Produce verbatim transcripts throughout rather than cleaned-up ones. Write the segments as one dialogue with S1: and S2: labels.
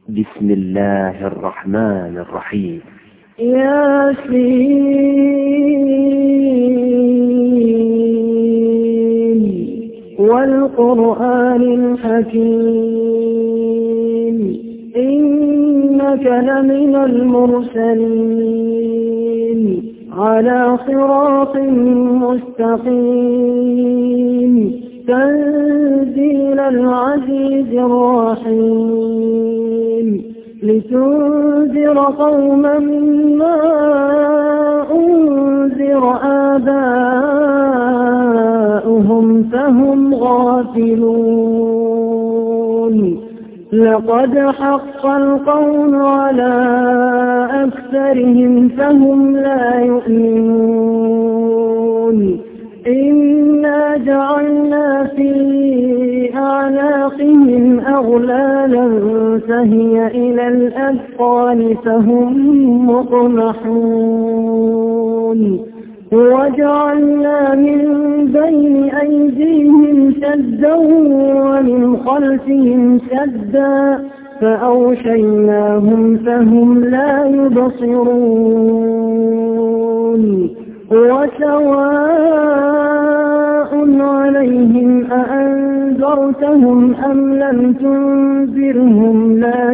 S1: بسم الله الرحمن الرحيم.
S2: ياسين والقرآن الحكيم إنك لمن المرسلين على صراط مستقيم تنزيل العزيز الرحيم لتنذر قوما ما أنذر آباؤهم فهم غافلون لقد حق القول على أكثرهم فهم لا يؤمنون إنا جعلنا في أعناقهم أغلالا فهي إلى الأذقان فهم مقمحون وجعلنا من بين أيديهم سدا ومن خلفهم سدا فأغشيناهم فهم لا يبصرون وسواء عليهم أأنذرتهم أم لم تنذرهم لا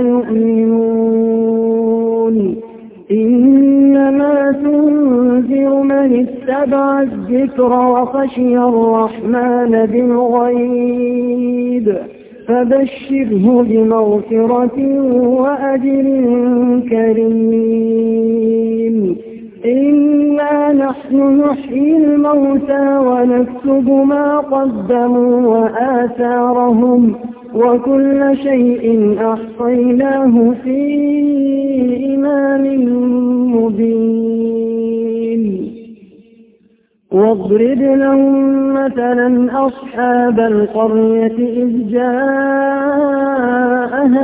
S2: يؤمنون إنما تنذر من اتبع الذكر وخشي الرحمن بالغيب فبشره بمغفرة وأجر كريم إنا نحن نحيي الموتى ونكتب ما قدموا وآثارهم وكل شيء أحصيناه في إمام مبين واضرب لهم مثلا أصحاب القرية إذ جاءها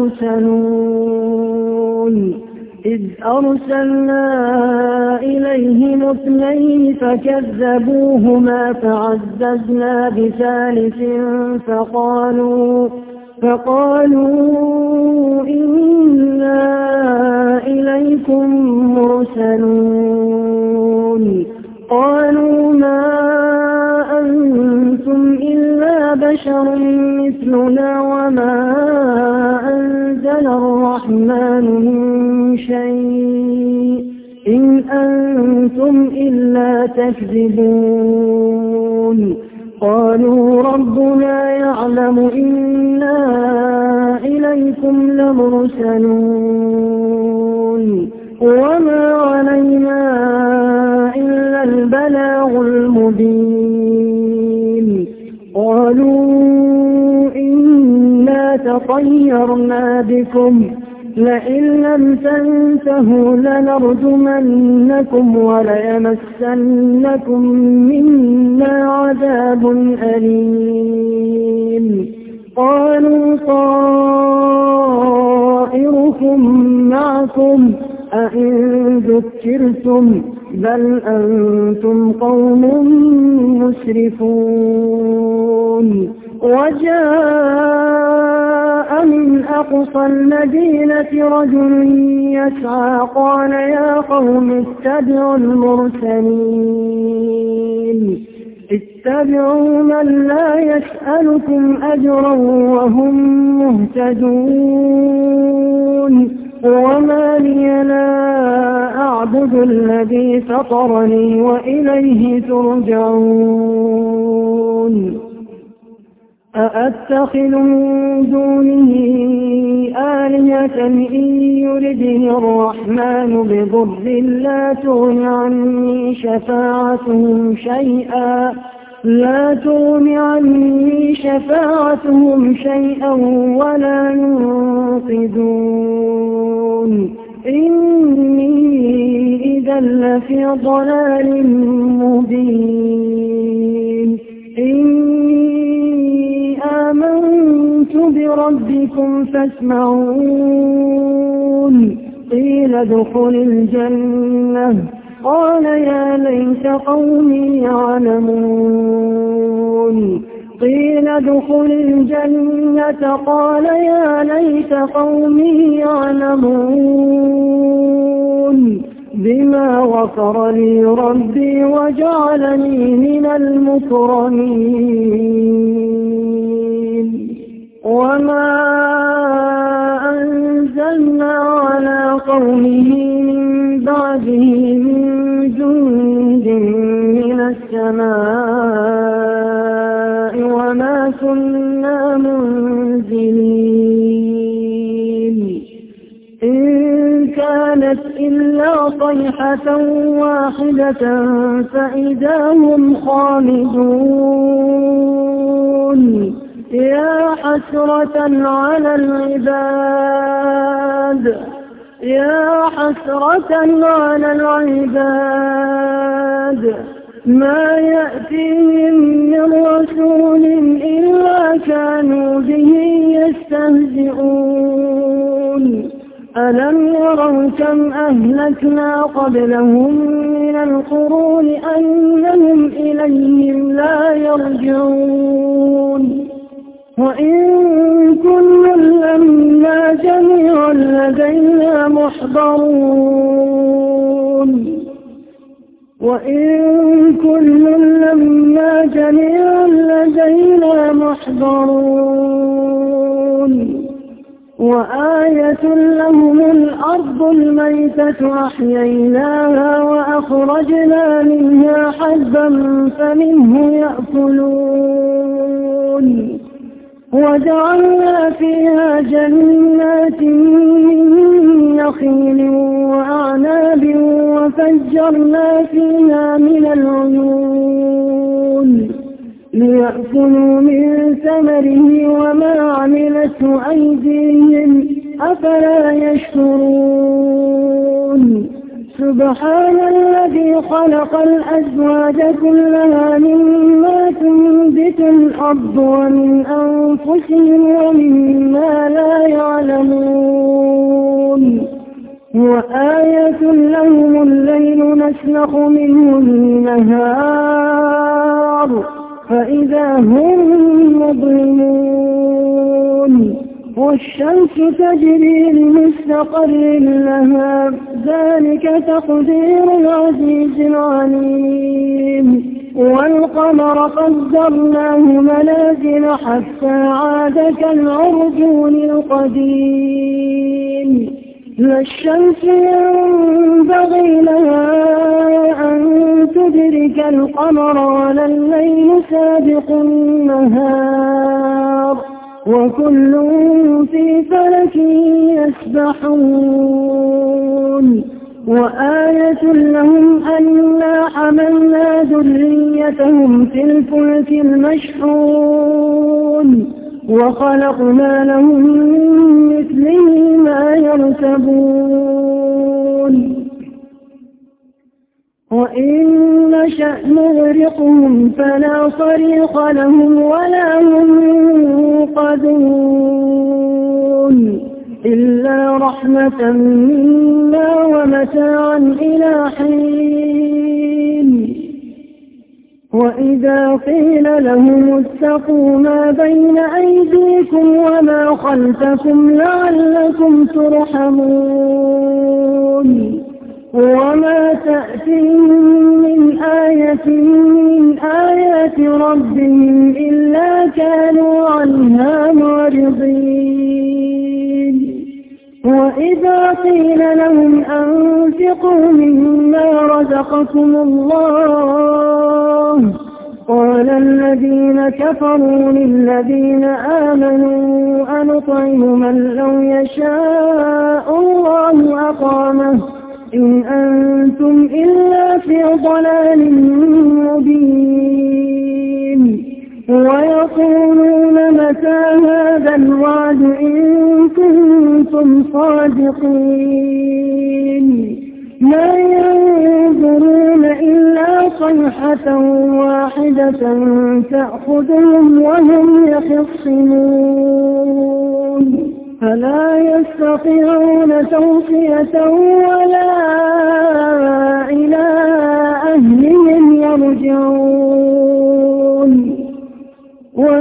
S2: المرسلون إذ أرسلنا إليهم اثنين فكذبوهما فعززنا بثالث فقالوا فقالوا إنا إليكم مرسلون قالوا ما أنتم إلا بشر مثلنا وما أنزل الرحمن من شيء إن أنتم إلا تكذبون قالوا ربنا يعلم إنا إليكم لمرسلون وما علينا إلا البلاغ المبين قالوا إنا تطيرنا بكم لئن لم تنتهوا لنرجمنكم وليمسنكم منا عذاب أليم قالوا طائركم معكم أئن ذكرتم بل أنتم قوم مسرفون وجاء من أقصى المدينة رجل يسعى قال يا قوم اتبعوا المرسلين اتبعوا من لا يسألكم أجرا وهم مهتدون وما لي لا أعبد الذي فطرني وإليه ترجعون أأتخذ من دونه آلهة إن يردني الرحمن بضر لا تغن عني شفاعتهم شيئا لا تغن عني شفاعتهم شيئا ولا ينقذون إني إذا لفي ضلال مبين إني آمنت بربكم فاسمعون قيل ادخل الجنة قال يا ليت قومي يعلمون قيل ادخل الجنة قال يا ليت قومي يعلمون بما غفر لي ربي وجعلني من المكرمين وما أنزلنا على قومه من بعده من جند من السماء وما كنا منزلين إن كانت إلا صيحة واحدة فإذا هم خامدون يا حسرة على العباد يا حسرة على العباد ما يأتيهم من رسول إلا كانوا به يستهزئون ألم يروا كم أهلكنا قبلهم من القرون أنهم إليهم لا يرجعون وإن كل لما جميع لدينا محضرون وإن كل لما جميع لدينا محضرون وآية لهم الأرض الميتة أحييناها وأخرجنا منها حبا فمنه يأكلون وجعلنا فيها جنات من نخيل وأعناب وفجرنا فيها من العيون ليأكلوا من ثمره وما عملته أيديهم أفلا يشكرون سبحان الذي خلق الأزواج كلها مما تنبت الأرض ومن أنفسهم ومما لا يعلمون وآية لهم الليل نسلخ منه النهار فإذا هم مظلمون والشمس تجري لمستقر لها ذلك تقدير العزيز العليم والقمر قدرناه منازل حتى عاد كالعرجون القديم لا الشمس ينبغي لها أن تدرك القمر ولا الليل سابق النهار وكل في فلك يسبحون وآية لهم أنا حملنا ذريتهم في الفلك المشحون وخلقنا لهم من مثله ما يركبون وإن نشأ نغرقهم فلا صريخ لهم ولا هم ينقذون إلا رحمة منا ومتاعا إلى حين وإذا قيل لهم اتقوا ما بين أيديكم وما خلفكم لعلكم ترحمون وما تأتيهم من آية من آيات ربهم إلا كانوا عنها معرضين وإذا قيل لهم أنفقوا مما رزقكم الله قال الذين كفروا للذين آمنوا أنطعم من لو يشاء الله أطعمه إن أنتم إلا في ضلال مبين ويقولون متى هذا الوعد إن كنتم صادقين ما ينظرون إلا صيحة واحدة تأخذهم وهم يخصمون فلا يستطيعون توصية ولا إلى أهلهم يرجعون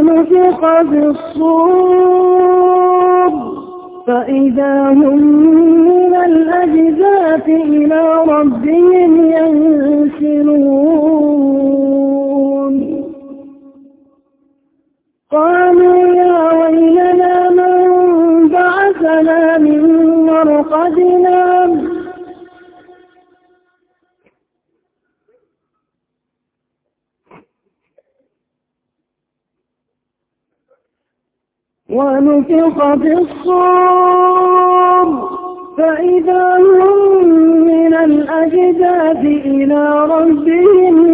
S2: بالصور فإذا هم من الأجداث إلى ربهم ينسلون قالوا يا ويلنا من بعثنا من مرقدنا ونفخ في الصور فإذا هم من الأجداث إلى ربهم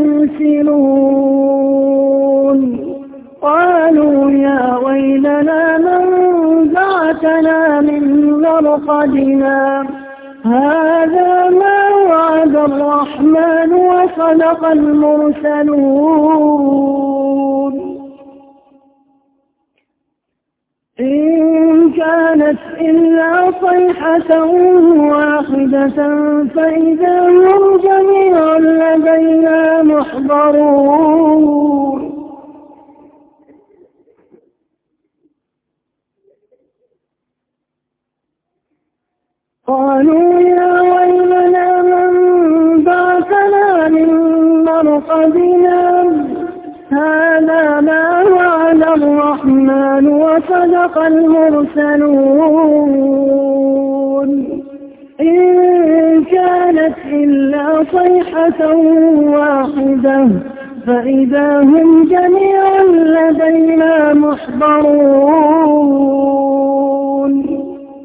S2: ينسلون قالوا يا ويلنا من بعثنا من مرقدنا هذا ما وعد الرحمن وصدق المرسلون إن كانت إلا صيحة واحدة فإذا هم جميع لدينا محضرون قالوا يا ويلنا من بعثنا من مرقدنا هذا ما وعد الرحمن وصدق المرسلون إن كانت إلا صيحة واحدة فإذا هم جميعا لدينا محضرون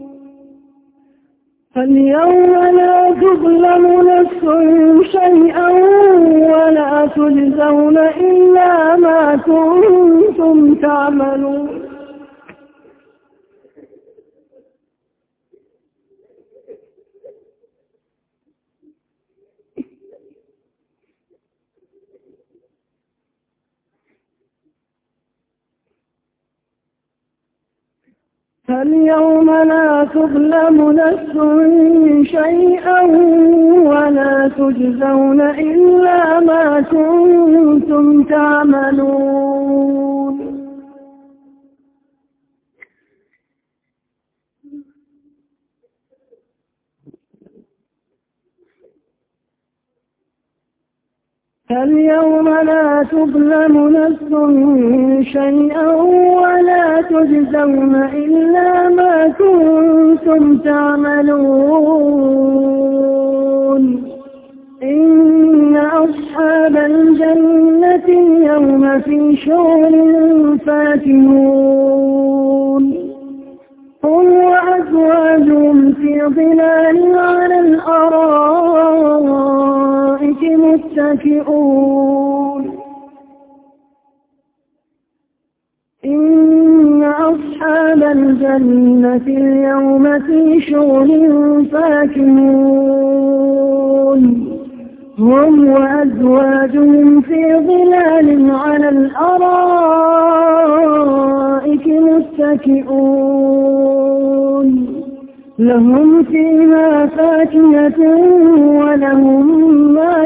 S2: فاليوم لا تظلم نفس شيئا ولا تجزون إلا ما كنتم تعملون فاليوم لا تظلم نفس شيئا ولا تجزون إلا ما كنتم تعملون فاليوم لا تظلم نفس شيئا ولا تجزون إلا ما كنتم تعملون إن أصحاب الجنة اليوم في شغل فاكهون هم وأزواجهم في ظلال على الأرائك متكئون إن أصحاب الجنة اليوم في شغل فاكهون هم وأزواجهم في ظلال على الأرائك متكئون لهم فيها فاكهة ولهم ما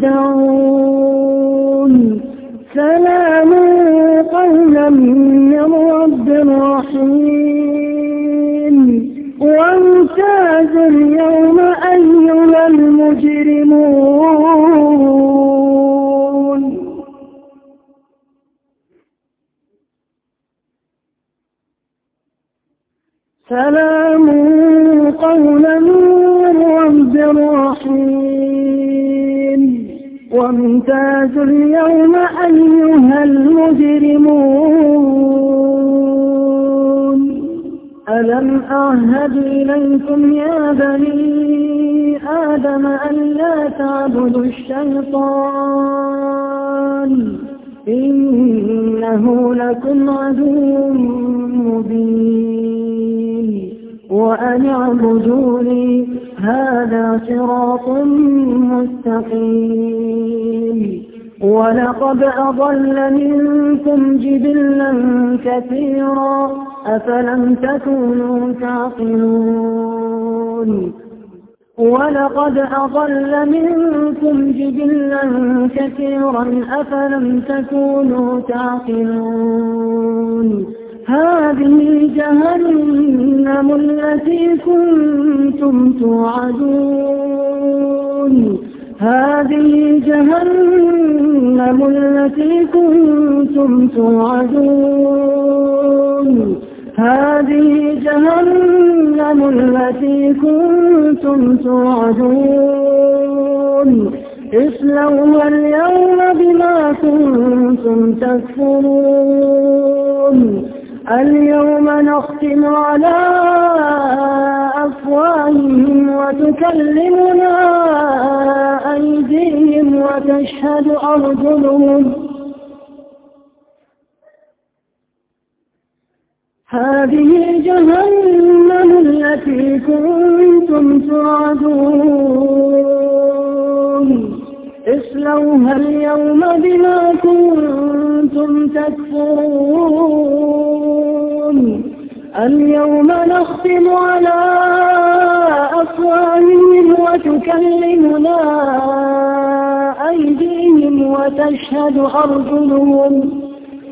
S2: يدعون سلام قولا من رب رحيم وامتازوا اليوم أيها المجرمون سلام قولا من رب رحيم وامتازوا اليوم أيها المجرمون ألم أعهد إليكم يا بني آدم أن لا تعبدوا الشيطان إنه لكم عدو مبين وأن اعبدوني هذا صراط مستقيم ولقد أضل منكم جبلا كثيرا أفلم تكونوا تعقلون ولقد أضل منكم جبلا كثيرا أفلم تكونوا تعقلون هذه جهنم التي كنتم توعدون هذه جهنم التي كنتم توعدون هذه جهنم التي كنتم توعدون اصلوها اليوم بما كنتم تكفرون اليوم نختم على أفواههم وتكلمنا أيديهم وتشهد أرجلهم هذه جهنم التي كنتم توعدون اصلوها اليوم بما كنتم تكفرون اليوم نختم على أفواههم وتكلمنا أيديهم وتشهد أرجلهم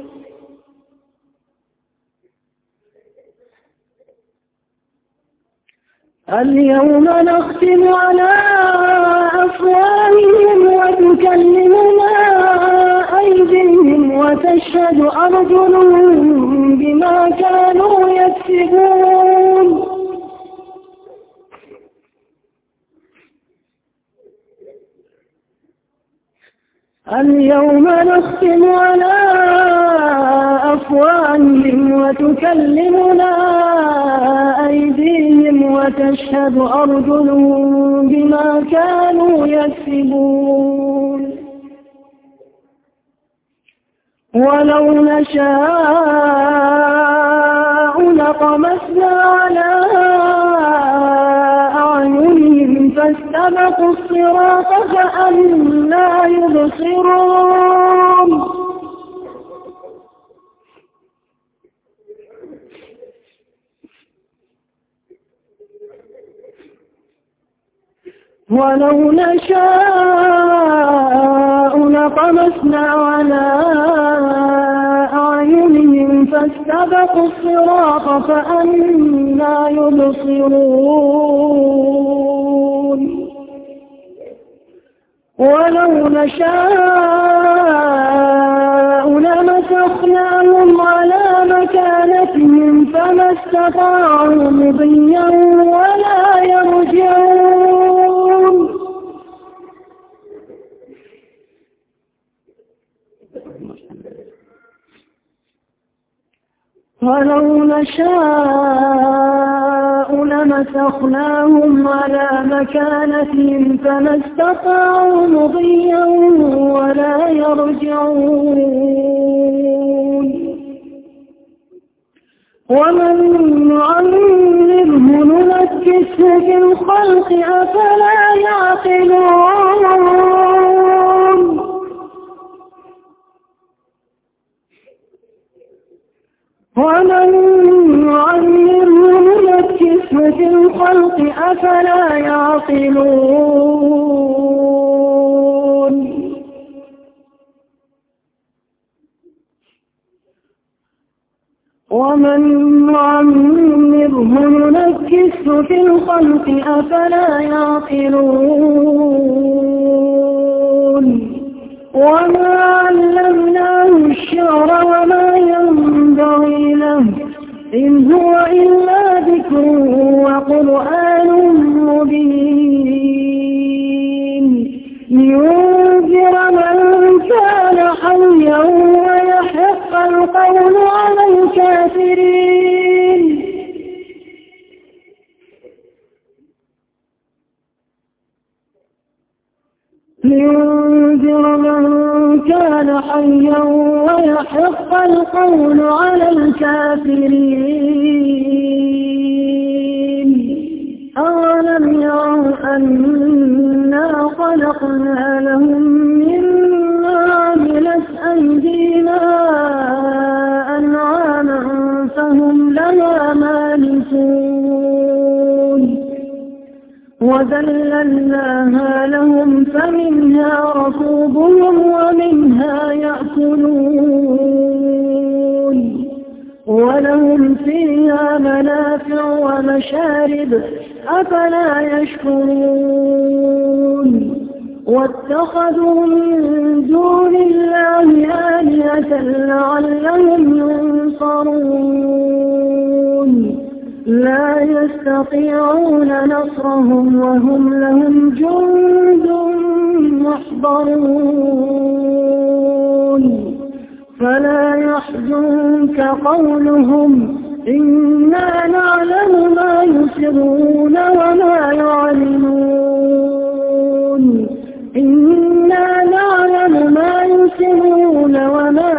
S2: اليوم نختم على أفواههم وتكلمنا أيديهم وتشهد أرجلهم بما كانوا يكسبون اليوم نختم على أفواههم وتكلمنا أيديهم وتشهد أرجلهم بما كانوا يكسبون ولو نشاء لطمسنا على أعينهم فاستبقوا الصراط فأنى يبصرون ولو نشاء لطمسنا على أعينهم فاستبقوا الصراط فأنى يبصرون ولو نشاء لمسخناهم على مكانتهم فما استطاعوا مضيا ولا يرجعون ولو نشاء لمسخناهم على مكانتهم فما استطاعوا مضيا ولا يرجعون ومن نعمره ننكسه في الخلق أفلا يعقلون ومن نعمره ننكسه في الخلق أفلا يعقلون ومن نعمره ننكسه في الخلق أفلا يعقلون وما علمناه الشعر وما ينبغي له إن هو إلا ذكر وقرآن مبين لينذر من كان حيا ويحق القول على الكافرين لينذر من كان حيا ويحق القول على الكافرين أولم يروا أنا خلقنا لهم مما عملت أيدينا أنعاما فهم لها مالكون وذللناها لهم فمنها ركوبهم ومنها يأكلون ولهم فيها منافع ومشارب أفلا يشكرون واتخذوا من دون الله آلهة لعلهم ينصرون لا يستطيعون نصرهم وهم لهم جند محضرون فلا يحزنك قولهم إنا نعلم ما يسرون وما يعلنون إنا نعلم ما يسرون وما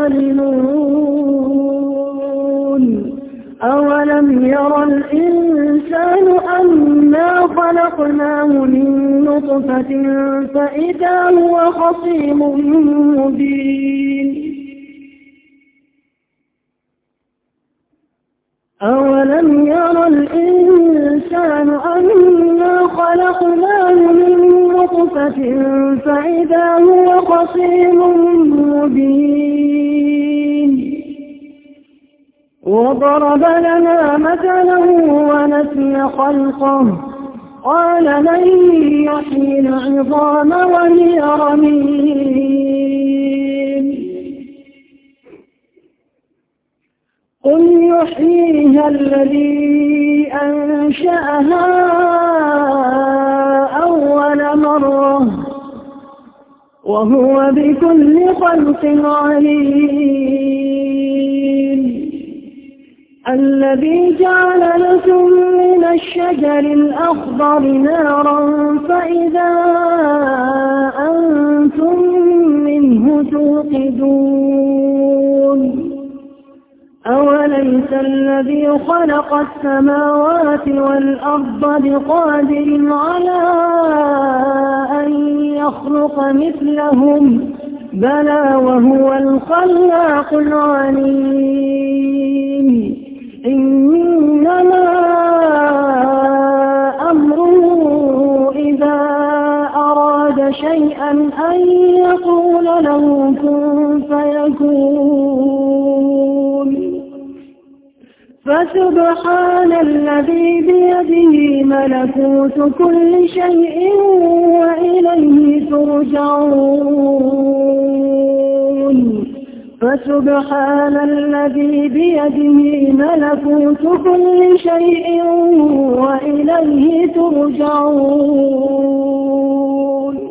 S2: يعلنون أولم يرى الإنسان أنا خلقناه من نطفة فإذا هو خصيم مبين أولم يرى الإنسان أنا خلقناه من نطفة فإذا هو خصيم مبين وضرب لنا مثلا ونسي خلقه قال من يحيي العظام وهي رميم قل يحييها الذي أنشأها أول مرة وهو بكل خلق عليم الذي جعل لكم من الشجر الأخضر نارا فإذا أنتم منه توقدون أوليس الذي خلق السماوات والأرض بقادر على أن يخلق مثلهم بلى وهو الخلاق العليم إنما أمره إذا أراد شيئا أن يقول له كن فيكون فسبحان الذي بيده ملكوت كل شيء وإليه ترجعون فسبحان الذي بيده ملكوت كل شيء وإليه ترجعون